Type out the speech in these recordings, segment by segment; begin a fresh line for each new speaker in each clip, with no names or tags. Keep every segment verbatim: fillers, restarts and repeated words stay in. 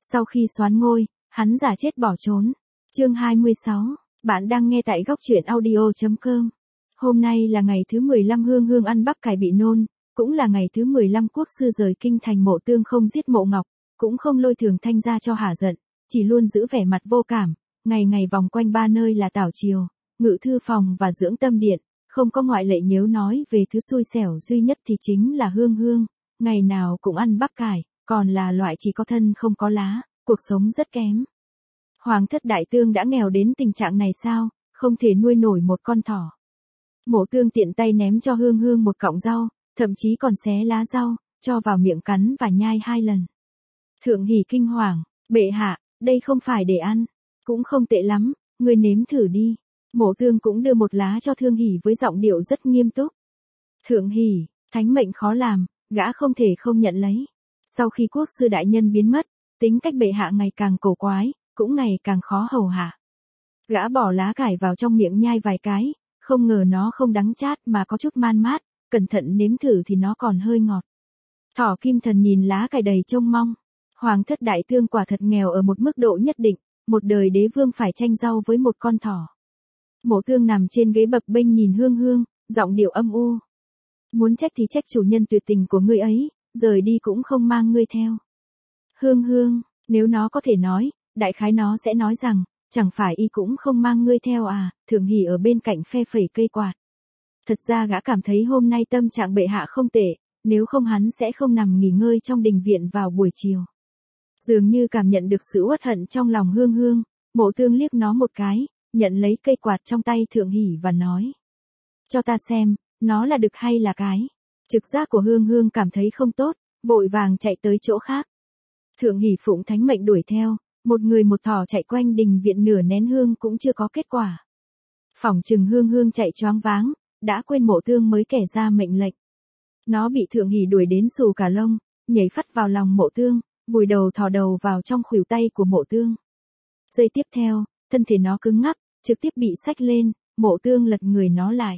Sau khi soán ngôi, hắn giả chết bỏ trốn. Chương hai mươi sáu, bạn đang nghe tại góc truyện audio chấm com. Hôm nay là ngày thứ mười lăm Hương Hương ăn bắp cải bị nôn, cũng là ngày thứ mười lăm Quốc sư rời kinh thành. Mộ Tương không giết Mộ Ngọc, cũng không lôi Thường Thanh ra cho hả giận, chỉ luôn giữ vẻ mặt vô cảm, ngày ngày vòng quanh ba nơi là tảo triều, ngự thư phòng và dưỡng tâm điện, không có ngoại lệ. Nếu nói về thứ xui xẻo duy nhất thì chính là Hương Hương, ngày nào cũng ăn bắp cải, còn là loại chỉ có thân không có lá, cuộc sống rất kém. Hoàng thất Đại Tương đã nghèo đến tình trạng này sao, không thể nuôi nổi một con thỏ. Mộ Tương tiện tay ném cho Hương Hương một cọng rau, thậm chí còn xé lá rau, cho vào miệng cắn và nhai hai lần. Thượng Hỉ kinh hoàng, bệ hạ, đây không phải để ăn, cũng không tệ lắm, ngươi nếm thử đi. Mộ Tương cũng đưa một lá cho Thượng Hỉ với giọng điệu rất nghiêm túc. Thượng Hỉ, thánh mệnh khó làm, gã không thể không nhận lấy. Sau khi quốc sư đại nhân biến mất, tính cách bệ hạ ngày càng cổ quái, cũng ngày càng khó hầu hạ. Gã bỏ lá cải vào trong miệng nhai vài cái, không ngờ nó không đắng chát mà có chút man mát, cẩn thận nếm thử thì nó còn hơi ngọt. Thỏ Kim Thần nhìn lá cải đầy trông mong. Hoàng thất Đại Tương quả thật nghèo ở một mức độ nhất định, một đời đế vương phải tranh rau với một con thỏ. Mộ Tương nằm trên ghế bập bênh nhìn Hương Hương, giọng điệu âm u. Muốn trách thì trách chủ nhân tuyệt tình của ngươi ấy, rời đi cũng không mang ngươi theo. Hương Hương, nếu nó có thể nói, đại khái nó sẽ nói rằng, chẳng phải y cũng không mang ngươi theo à. Thượng Hỉ ở bên cạnh phe phẩy cây quạt. Thật ra gã cảm thấy hôm nay tâm trạng bệ hạ không tệ, nếu không hắn sẽ không nằm nghỉ ngơi trong đình viện vào buổi chiều. Dường như cảm nhận được sự uất hận trong lòng Hương Hương, Mộ Tương liếc nó một cái, nhận lấy cây quạt trong tay Thượng Hỉ và nói. Cho ta xem, nó là đực hay là cái. Trực giác của Hương Hương cảm thấy không tốt, vội vàng chạy tới chỗ khác. Thượng Hỉ phụng thánh mệnh đuổi theo, một người một thỏ chạy quanh đình viện nửa nén hương cũng chưa có kết quả. Phỏng chừng Hương Hương chạy choáng váng, đã quên Mộ Tương mới kẻ ra mệnh lệnh. Nó bị Thượng Hỉ đuổi đến xù cả lông, nhảy phắt vào lòng Mộ Tương, vùi đầu thò đầu vào trong khuỷu tay của Mộ Tương. Giây tiếp theo, thân thể nó cứng ngắc, trực tiếp bị xách lên, Mộ Tương lật người nó lại.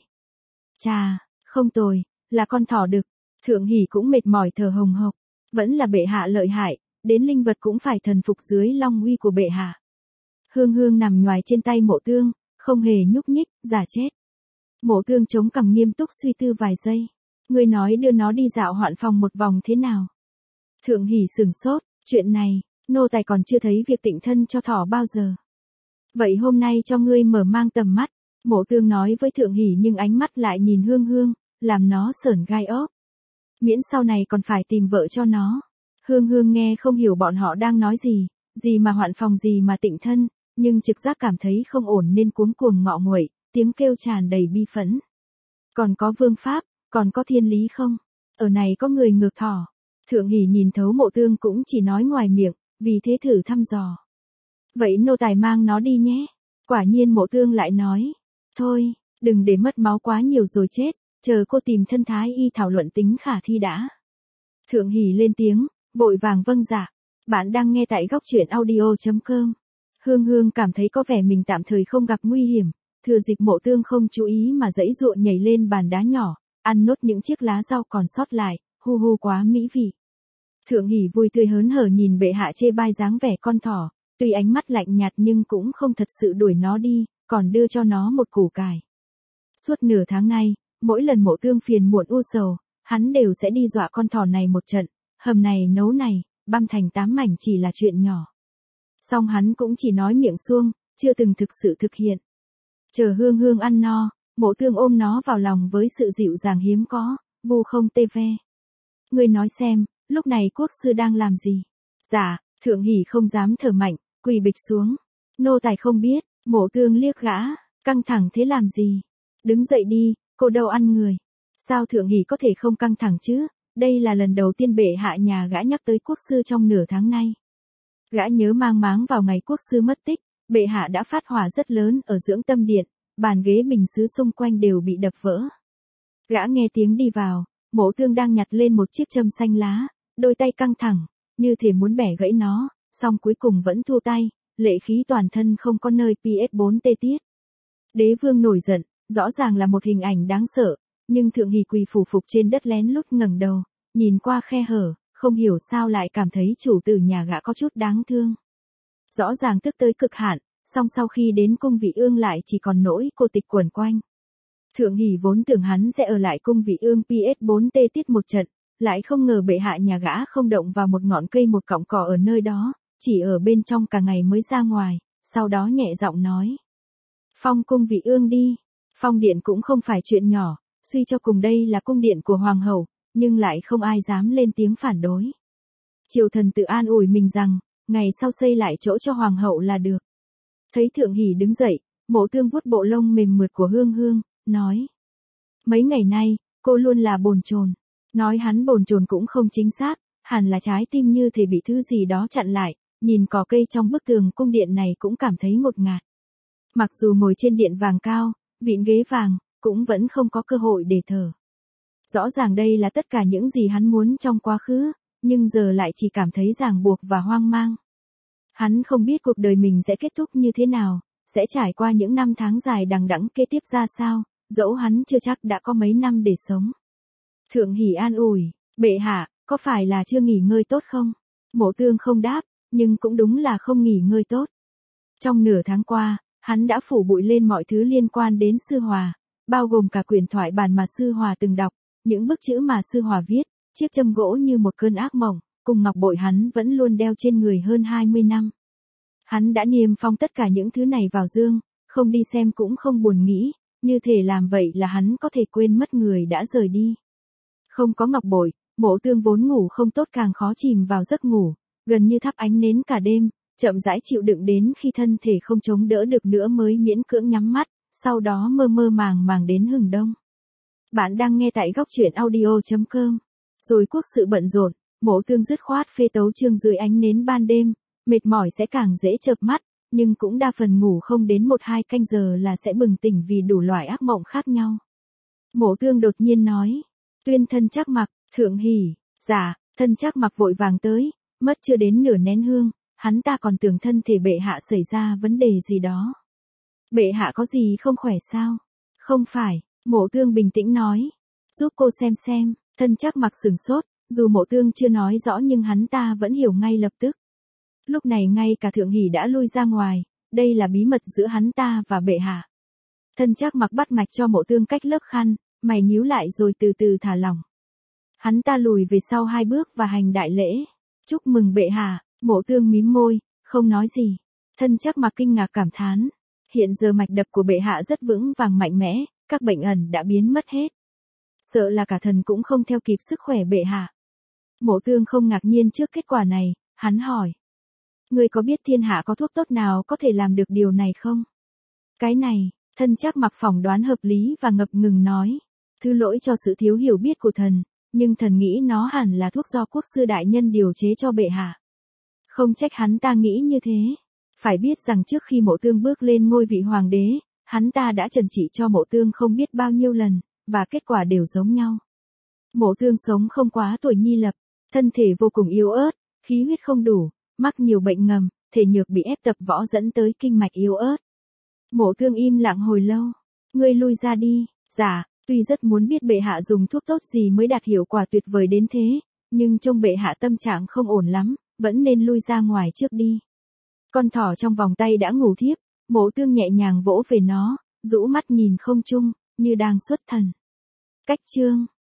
Chà, không tồi, là con thỏ đực. Thượng Hỉ cũng mệt mỏi thở hồng hộc, vẫn là bệ hạ lợi hại, đến linh vật cũng phải thần phục dưới long uy của bệ hạ. Hương Hương nằm nhoài trên tay Mộ Tương, không hề nhúc nhích, giả chết. Mộ Tương chống cằm nghiêm túc suy tư vài giây. Ngươi nói đưa nó đi dạo hoạn phòng một vòng thế nào? Thượng Hỉ sửng sốt, chuyện này, nô tài còn chưa thấy việc tịnh thân cho thỏ bao giờ. Vậy hôm nay cho ngươi mở mang tầm mắt. Mộ Tương nói với Thượng Hỉ nhưng ánh mắt lại nhìn Hương Hương, làm nó sởn gai ốc. Miễn sau này còn phải tìm vợ cho nó. Hương Hương nghe không hiểu bọn họ đang nói gì, gì mà hoạn phòng gì mà tịnh thân, nhưng trực giác cảm thấy không ổn nên cuống cuồng ngọ nguậy, tiếng kêu tràn đầy bi phẫn. Còn có vương pháp, còn có thiên lý không? Ở này có người ngược thỏ. Thượng Hỉ nhìn thấu Mộ Tương cũng chỉ nói ngoài miệng, vì thế thử thăm dò. Vậy nô tài mang nó đi nhé. Quả nhiên Mộ Tương lại nói. Thôi, đừng để mất máu quá nhiều rồi chết, chờ cô tìm thân thái y thảo luận tính khả thi đã. Thượng Hỉ lên tiếng, vội vàng vâng dạ. Bạn đang nghe tại góc truyện audio chấm com. Hương Hương cảm thấy có vẻ mình tạm thời không gặp nguy hiểm, thừa dịp Mộ Tương không chú ý mà giãy giụa nhảy lên bàn đá nhỏ, ăn nốt những chiếc lá rau còn sót lại, hu hu quá mỹ vị. Thượng Hỉ vui tươi hớn hở nhìn bệ hạ chê bai dáng vẻ con thỏ, tuy ánh mắt lạnh nhạt nhưng cũng không thật sự đuổi nó đi, còn đưa cho nó một củ cải. Suốt nửa tháng nay, mỗi lần Mộ Tương phiền muộn u sầu, hắn đều sẽ đi dọa con thỏ này một trận, hầm này nấu này, băm thành tám mảnh chỉ là chuyện nhỏ. Song hắn cũng chỉ nói miệng suông, chưa từng thực sự thực hiện. Chờ Hương Hương ăn no, Mộ Tương ôm nó vào lòng với sự dịu dàng hiếm có, vu không tê ve. Ngươi nói xem, lúc này quốc sư đang làm gì? Dạ, Thượng Hỉ không dám thở mạnh, quỳ bịch xuống. Nô tài không biết. Mộ Tương liếc gã, căng thẳng thế làm gì? Đứng dậy đi, cô đâu ăn người. Sao Thượng Hỉ có thể không căng thẳng chứ? Đây là lần đầu tiên bệ hạ nhà gã nhắc tới quốc sư trong nửa tháng nay. Gã nhớ mang máng vào ngày quốc sư mất tích, bệ hạ đã phát hỏa rất lớn ở dưỡng tâm điện, bàn ghế bình sứ xung quanh đều bị đập vỡ. Gã nghe tiếng đi vào, Mộ Tương đang nhặt lên một chiếc châm xanh lá, đôi tay căng thẳng, như thể muốn bẻ gãy nó, song cuối cùng vẫn thu tay. Lệ khí toàn thân không có nơi pê ét bốn tê tiết. Đế vương nổi giận, rõ ràng là một hình ảnh đáng sợ, nhưng Thượng Hỉ quỳ phủ phục trên đất lén lút ngẩng đầu, nhìn qua khe hở, không hiểu sao lại cảm thấy chủ tử nhà gã có chút đáng thương. Rõ ràng tức tới cực hạn, song sau khi đến cung vị ương lại chỉ còn nỗi cô tịch quẩn quanh. Thượng Hỷ vốn tưởng hắn sẽ ở lại cung vị ương pê ét bốn tê tiết một trận, lại không ngờ bệ hạ nhà gã không động vào một ngọn cây một cọng cỏ ở nơi đó, chỉ ở bên trong cả ngày mới ra ngoài, sau đó nhẹ giọng nói. Phong cung vị ương đi, phong điện cũng không phải chuyện nhỏ, suy cho cùng đây là cung điện của hoàng hậu, nhưng lại không ai dám lên tiếng phản đối. Triều thần tự an ủi mình rằng, ngày sau xây lại chỗ cho hoàng hậu là được. Thấy Thượng Hỷ đứng dậy, Mộ Tương vuốt bộ lông mềm mượt của Hương Hương, nói. Mấy ngày nay, cô luôn là bồn chồn. Nói hắn bồn chồn cũng không chính xác, hẳn là trái tim như thể bị thứ gì đó chặn lại, nhìn cỏ cây trong bức tường cung điện này cũng cảm thấy ngột ngạt. Mặc dù ngồi trên điện vàng cao, vịn ghế vàng, cũng vẫn không có cơ hội để thở. Rõ ràng đây là tất cả những gì hắn muốn trong quá khứ, nhưng giờ lại chỉ cảm thấy ràng buộc và hoang mang. Hắn không biết cuộc đời mình sẽ kết thúc như thế nào, sẽ trải qua những năm tháng dài đằng đẵng kế tiếp ra sao, dẫu hắn chưa chắc đã có mấy năm để sống. Thượng Hỷ an ủi, bệ hạ, có phải là chưa nghỉ ngơi tốt không? Mộ Tương không đáp, nhưng cũng đúng là không nghỉ ngơi tốt. Trong nửa tháng qua, hắn đã phủ bụi lên mọi thứ liên quan đến Sư Hòa, bao gồm cả quyển thoại bản mà Sư Hòa từng đọc, những bức chữ mà Sư Hòa viết, chiếc châm gỗ như một cơn ác mộng, cùng ngọc bội hắn vẫn luôn đeo trên người hơn hai mươi năm. Hắn đã niêm phong tất cả những thứ này vào dương, không đi xem cũng không buồn nghĩ, như thể làm vậy là hắn có thể quên mất người đã rời đi. Không có ngọc bội, Mộ Tương vốn ngủ không tốt càng khó chìm vào giấc ngủ, gần như thắp ánh nến cả đêm, chậm rãi chịu đựng đến khi thân thể không chống đỡ được nữa mới miễn cưỡng nhắm mắt, sau đó mơ mơ màng màng đến hừng đông. Bạn đang nghe tại góc truyện audio chấm com. Rồi quốc sự bận rộn, Mộ Tương dứt khoát phê tấu chương dưới ánh nến ban đêm, mệt mỏi sẽ càng dễ chợp mắt, nhưng cũng đa phần ngủ không đến một hai canh giờ là sẽ bừng tỉnh vì đủ loại ác mộng khác nhau. Mộ Tương đột nhiên nói, tuyên thân Trác Mặc, Thượng Hỷ, dạ, thân Trác Mặc vội vàng tới, mất chưa đến nửa nén hương, hắn ta còn tưởng thân thể bệ hạ xảy ra vấn đề gì đó. Bệ hạ có gì không khỏe sao? Không phải, Mộ Tương bình tĩnh nói, giúp cô xem xem, thân Trác Mặc sửng sốt, dù Mộ Tương chưa nói rõ nhưng hắn ta vẫn hiểu ngay lập tức. Lúc này ngay cả Thượng Hỷ đã lui ra ngoài, đây là bí mật giữa hắn ta và bệ hạ. Thân Trác Mặc bắt mạch cho Mộ Tương cách lớp khăn, mày nhíu lại rồi từ từ thả lỏng. Hắn ta lùi về sau hai bước và hành đại lễ. Chúc mừng bệ hạ, Mộ Tương mím môi, không nói gì. Thân Trác Mặc kinh ngạc cảm thán. Hiện giờ mạch đập của bệ hạ rất vững vàng mạnh mẽ, các bệnh ẩn đã biến mất hết. Sợ là cả thần cũng không theo kịp sức khỏe bệ hạ. Mộ Tương không ngạc nhiên trước kết quả này, hắn hỏi. Ngươi có biết thiên hạ có thuốc tốt nào có thể làm được điều này không? Cái này, thân Trác Mặc phỏng đoán hợp lý và ngập ngừng nói. Thứ lỗi cho sự thiếu hiểu biết của thần, nhưng thần nghĩ nó hẳn là thuốc do quốc sư đại nhân điều chế cho bệ hạ. Không trách hắn ta nghĩ như thế. Phải biết rằng trước khi Mộ Tương bước lên ngôi vị hoàng đế, hắn ta đã trần trị cho Mộ Tương không biết bao nhiêu lần, và kết quả đều giống nhau. Mộ Tương sống không quá tuổi nhi lập, thân thể vô cùng yếu ớt, khí huyết không đủ, mắc nhiều bệnh ngầm, thể nhược bị ép tập võ dẫn tới kinh mạch yếu ớt. Mộ Tương im lặng hồi lâu. Ngươi lui ra đi. Dạ, tuy rất muốn biết bệ hạ dùng thuốc tốt gì mới đạt hiệu quả tuyệt vời đến thế, nhưng trông bệ hạ tâm trạng không ổn lắm, vẫn nên lui ra ngoài trước đi. Con thỏ trong vòng tay đã ngủ thiếp, Mộ Tương nhẹ nhàng vỗ về nó, rũ mắt nhìn không trung, như đang xuất thần. Cách chương